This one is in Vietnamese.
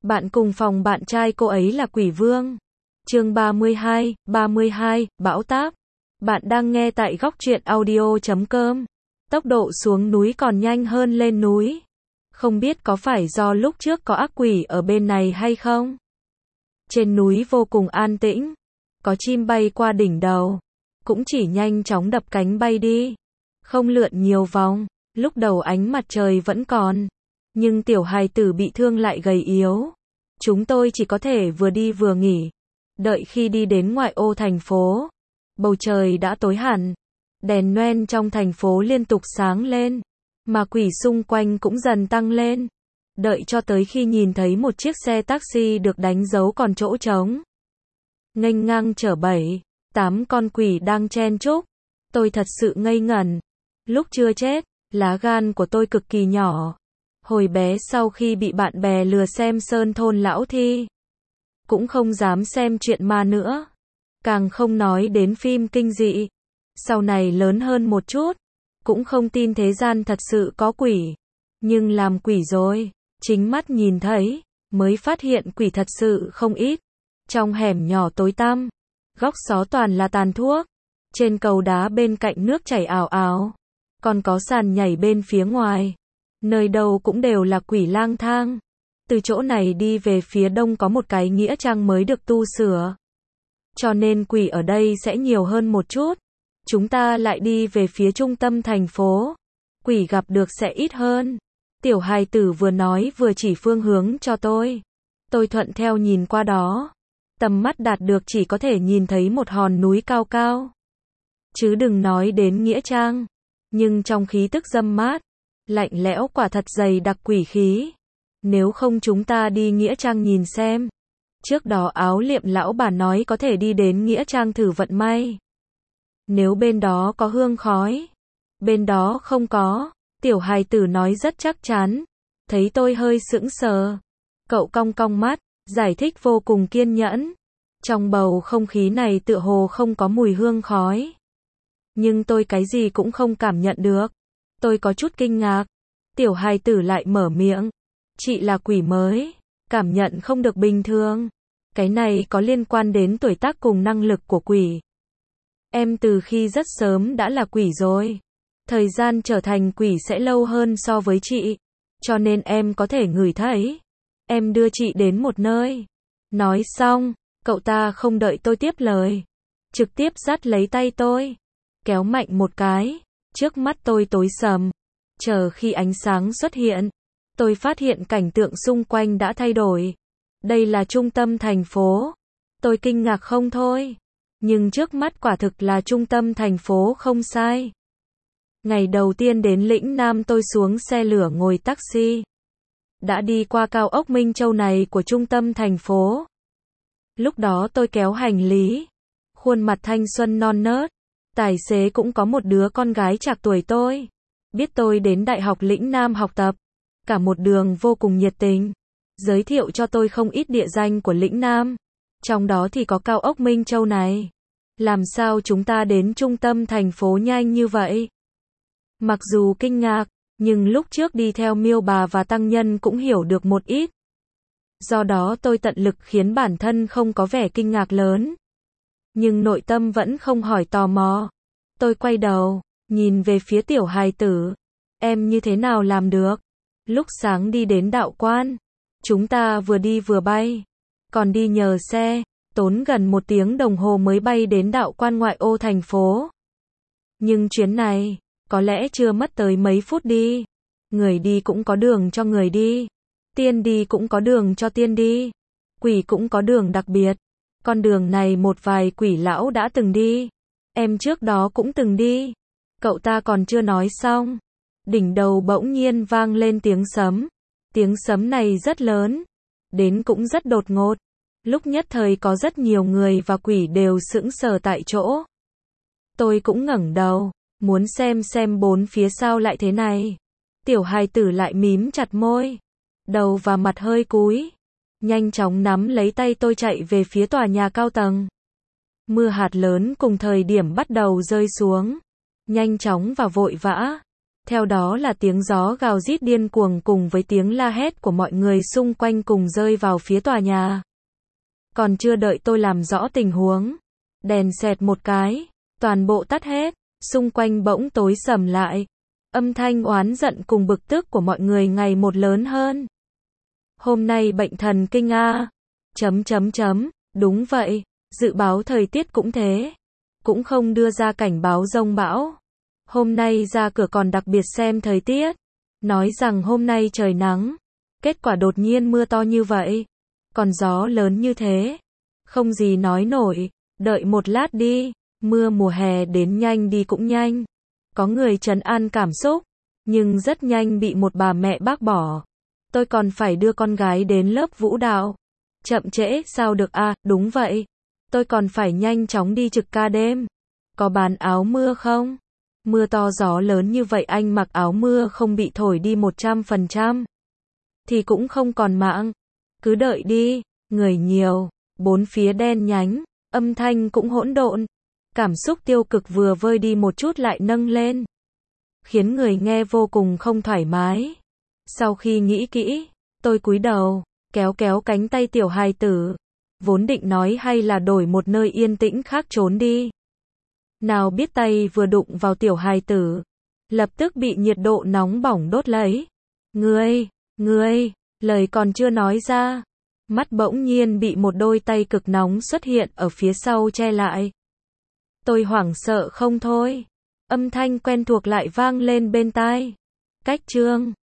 Bạn cùng phòng bạn trai cô ấy là quỷ vương. Chương 32, Bão táp. Bạn đang nghe tại góc truyện audio.com. Tốc độ xuống núi còn nhanh hơn lên núi. Không biết có phải do lúc trước có ác quỷ ở bên này hay không? Trên núi vô cùng an tĩnh. Có chim bay qua đỉnh đầu. Cũng chỉ nhanh chóng đập cánh bay đi. Không lượn nhiều vòng. Lúc đầu ánh mặt trời vẫn còn. Nhưng tiểu hài tử bị thương lại gầy yếu. Chúng tôi chỉ có thể vừa đi vừa nghỉ. Đợi khi đi đến ngoại ô thành phố. Bầu trời đã tối hẳn. Đèn noen trong thành phố liên tục sáng lên. Mà quỷ xung quanh cũng dần tăng lên. Đợi cho tới khi nhìn thấy một chiếc xe taxi được đánh dấu còn chỗ trống. Nghênh ngang chở 7-8 con quỷ đang chen chúc. Tôi thật sự ngây ngẩn. Lúc chưa chết, lá gan của tôi cực kỳ nhỏ. Hồi bé sau khi bị bạn bè lừa xem Sơn Thôn Lão Thi. Cũng không dám xem chuyện ma nữa. Càng không nói đến phim kinh dị. Sau này lớn hơn một chút. Cũng không tin thế gian thật sự có quỷ. Nhưng làm quỷ rồi. Chính mắt nhìn thấy. Mới phát hiện quỷ thật sự không ít. Trong hẻm nhỏ tối tăm. Góc xó toàn là tàn thuốc. Trên cầu đá bên cạnh nước chảy ào ào. Còn có sàn nhảy bên phía ngoài. Nơi đâu cũng đều là quỷ lang thang. Từ chỗ này đi về phía đông có một cái nghĩa trang mới được tu sửa. Cho nên quỷ ở đây sẽ nhiều hơn một chút. Chúng ta lại đi về phía trung tâm thành phố. Quỷ gặp được sẽ ít hơn. Tiểu hài tử vừa nói vừa chỉ phương hướng cho tôi. Tôi thuận theo nhìn qua đó. Tầm mắt đạt được chỉ có thể nhìn thấy một hòn núi cao cao. Chứ đừng nói đến nghĩa trang. Nhưng trong khí tức râm mát, lạnh lẽo quả thật dày đặc quỷ khí. Nếu không chúng ta đi nghĩa trang nhìn xem. Trước đó áo liệm lão bà nói có thể đi đến nghĩa trang thử vận may. Nếu bên đó có hương khói. Bên đó không có. Tiểu hài tử nói rất chắc chắn. Thấy tôi hơi sững sờ. Cậu cong cong mắt, giải thích vô cùng kiên nhẫn. Trong bầu không khí này tựa hồ không có mùi hương khói. Nhưng tôi cái gì cũng không cảm nhận được. Tôi có chút kinh ngạc. Tiểu hài tử lại mở miệng. Chị là quỷ mới. Cảm nhận không được bình thường. Cái này có liên quan đến tuổi tác cùng năng lực của quỷ. Em từ khi rất sớm đã là quỷ rồi. Thời gian trở thành quỷ sẽ lâu hơn so với chị. Cho nên em có thể ngửi thấy. Em đưa chị đến một nơi. Nói xong, cậu ta không đợi tôi tiếp lời. Trực tiếp dắt lấy tay tôi. Kéo mạnh một cái. Trước mắt tôi tối sầm. Chờ khi ánh sáng xuất hiện. Tôi phát hiện cảnh tượng xung quanh đã thay đổi. Đây là trung tâm thành phố. Tôi kinh ngạc không thôi. Nhưng trước mắt quả thực là trung tâm thành phố không sai. Ngày đầu tiên đến Lĩnh Nam tôi xuống xe lửa ngồi taxi. Đã đi qua cao ốc Minh Châu này của trung tâm thành phố. Lúc đó tôi kéo hành lý. Khuôn mặt thanh xuân non nớt. Tài xế cũng có một đứa con gái trạc tuổi tôi. Biết tôi đến Đại học Lĩnh Nam học tập. Cả một đường vô cùng nhiệt tình. Giới thiệu cho tôi không ít địa danh của Lĩnh Nam. Trong đó thì có cao ốc Minh Châu này. Làm sao chúng ta đến trung tâm thành phố nhanh như vậy? Mặc dù kinh ngạc, nhưng lúc trước đi theo Miêu Bà và Tăng Nhân cũng hiểu được một ít. Do đó tôi tận lực khiến bản thân không có vẻ kinh ngạc lớn. Nhưng nội tâm vẫn không hỏi tò mò. Tôi quay đầu, nhìn về phía tiểu hài tử. Em như thế nào làm được? Lúc sáng đi đến đạo quan. Chúng ta vừa đi vừa bay. Còn đi nhờ xe. Tốn gần 1 tiếng đồng hồ mới bay đến đạo quan ngoại ô thành phố. Nhưng chuyến này, có lẽ chưa mất tới mấy phút đi. Người đi cũng có đường cho người đi. Tiên đi cũng có đường cho tiên đi. Quỷ cũng có đường đặc biệt. Con đường này một vài quỷ lão đã từng đi. Em trước đó cũng từng đi. Cậu ta còn chưa nói xong. Đỉnh đầu bỗng nhiên vang lên tiếng sấm. Tiếng sấm này rất lớn. Đến cũng rất đột ngột. Lúc nhất thời có rất nhiều người và quỷ đều sững sờ tại chỗ. Tôi cũng ngẩng đầu. Muốn xem bốn phía sao lại thế này. Tiểu hài tử lại mím chặt môi. Đầu và mặt hơi cúi. Nhanh chóng nắm lấy tay tôi chạy về phía tòa nhà cao tầng. Mưa hạt lớn cùng thời điểm bắt đầu rơi xuống. Nhanh chóng và vội vã. Theo đó là tiếng gió gào rít điên cuồng cùng với tiếng la hét của mọi người xung quanh cùng rơi vào phía tòa nhà. Còn chưa đợi tôi làm rõ tình huống, đèn xẹt một cái, toàn bộ tắt hết, xung quanh bỗng tối sầm lại. Âm thanh oán giận cùng bực tức của mọi người ngày một lớn hơn. Hôm nay bệnh thần kinh a. Đúng vậy, dự báo thời tiết cũng thế. Cũng không đưa ra cảnh báo giông bão. Hôm nay ra cửa còn đặc biệt xem thời tiết. Nói rằng hôm nay trời nắng. Kết quả đột nhiên mưa to như vậy. Còn gió lớn như thế. Không gì nói nổi. Đợi một lát đi. Mưa mùa hè đến nhanh đi cũng nhanh. Có người trấn an cảm xúc. Nhưng rất nhanh bị một bà mẹ bác bỏ. Tôi còn phải đưa con gái đến lớp vũ đạo. Chậm trễ sao được à, đúng vậy. Tôi còn phải nhanh chóng đi trực ca đêm. Có bán áo mưa không? Mưa to gió lớn như vậy anh mặc áo mưa không bị thổi đi 100%. Thì cũng không còn mạng. Cứ đợi đi, người nhiều, bốn phía đen nhánh, âm thanh cũng hỗn độn. Cảm xúc tiêu cực vừa vơi đi một chút lại nâng lên. Khiến người nghe vô cùng không thoải mái. Sau khi nghĩ kỹ, tôi cúi đầu, kéo kéo cánh tay tiểu hài tử. Vốn định nói hay là đổi một nơi yên tĩnh khác trốn đi. Nào biết tay vừa đụng vào tiểu hài tử. Lập tức bị nhiệt độ nóng bỏng đốt lấy. Ngươi, lời còn chưa nói ra. Mắt bỗng nhiên bị một đôi tay cực nóng xuất hiện ở phía sau che lại. Tôi hoảng sợ không thôi. Âm thanh quen thuộc lại vang lên bên tai. Cách chương